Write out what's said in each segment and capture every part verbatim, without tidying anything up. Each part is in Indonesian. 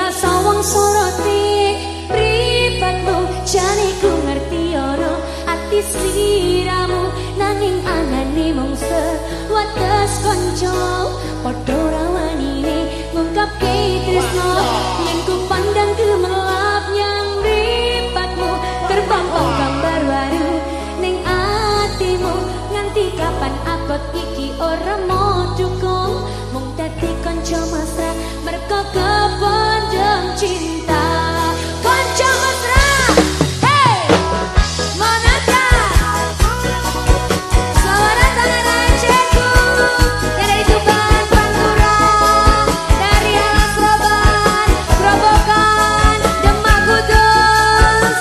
sawang soroti pripatmu jane ku ngerti ora ati sliramu nanging anane mung sewates kanca padha rawanine ngungkapke tresno yen ku pandang gemerlap nyang mripatmu terpampang gambar baru ning atimu nganti kapan abot iki ora mau dukung mung dadi kanca mesra merko kependem cinta kanca mesra hey manakah selamat datang Acehku dari Tuban Pantura dari Alas Roban Grobogan Demak Kudus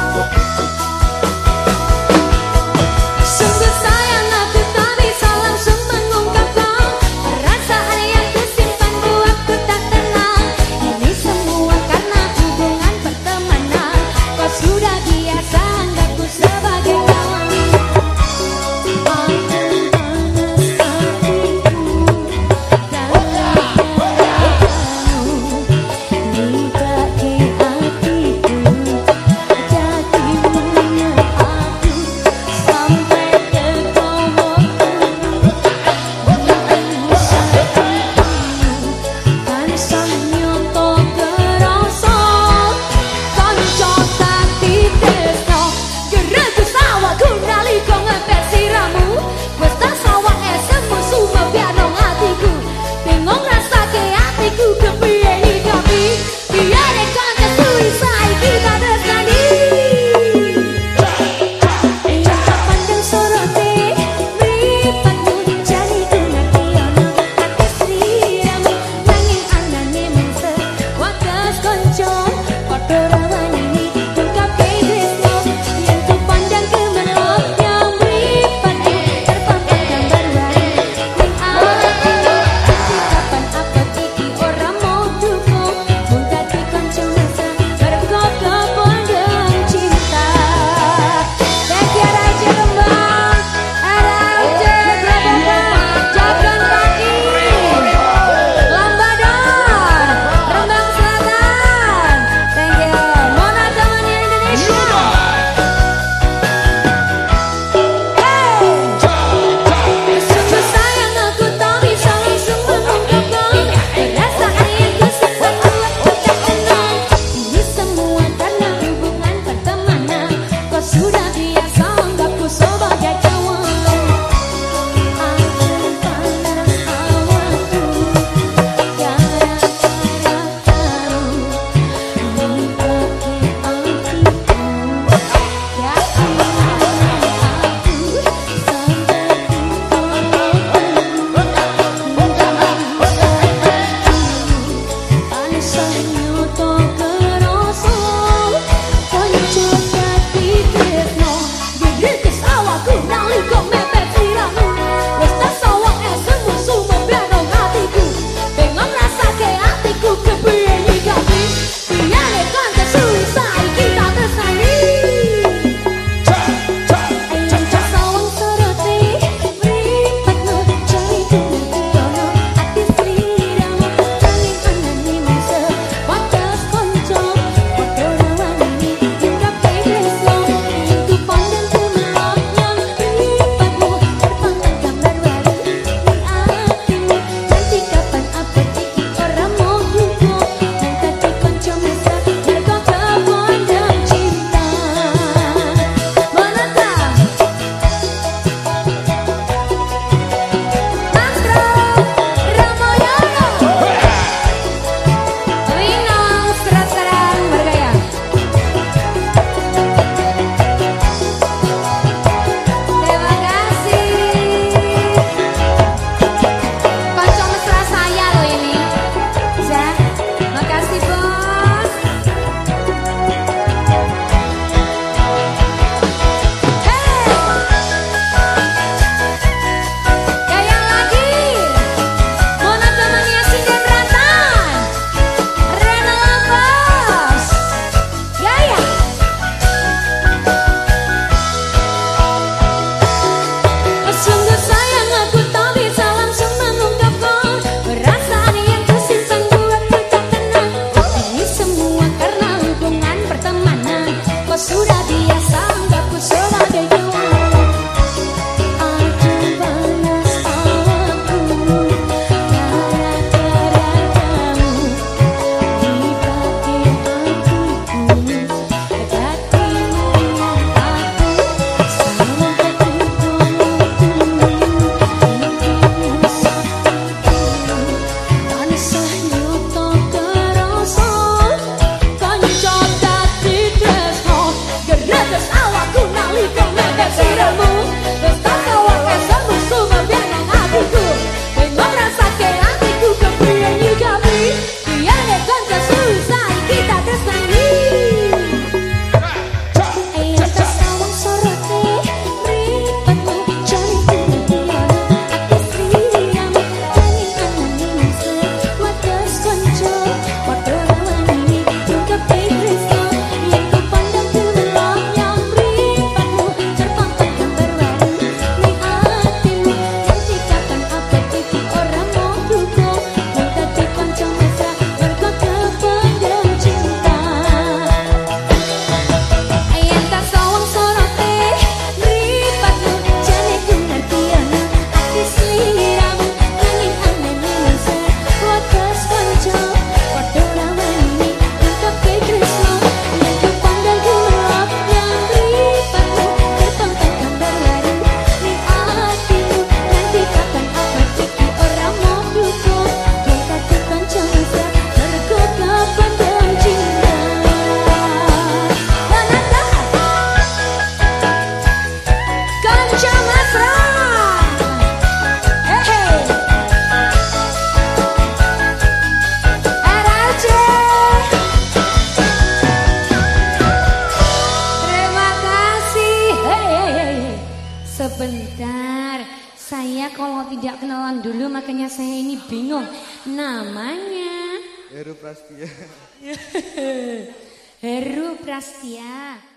sungguh sayang aku tak bisa langsung mengungkapkan perasaan yang kusimpan buatku tak tenang ini semua karena sebentar. Saya kalau tidak kenalan dulu makanya saya ini bingung. Namanya Heru Prastia. Heru Prastia.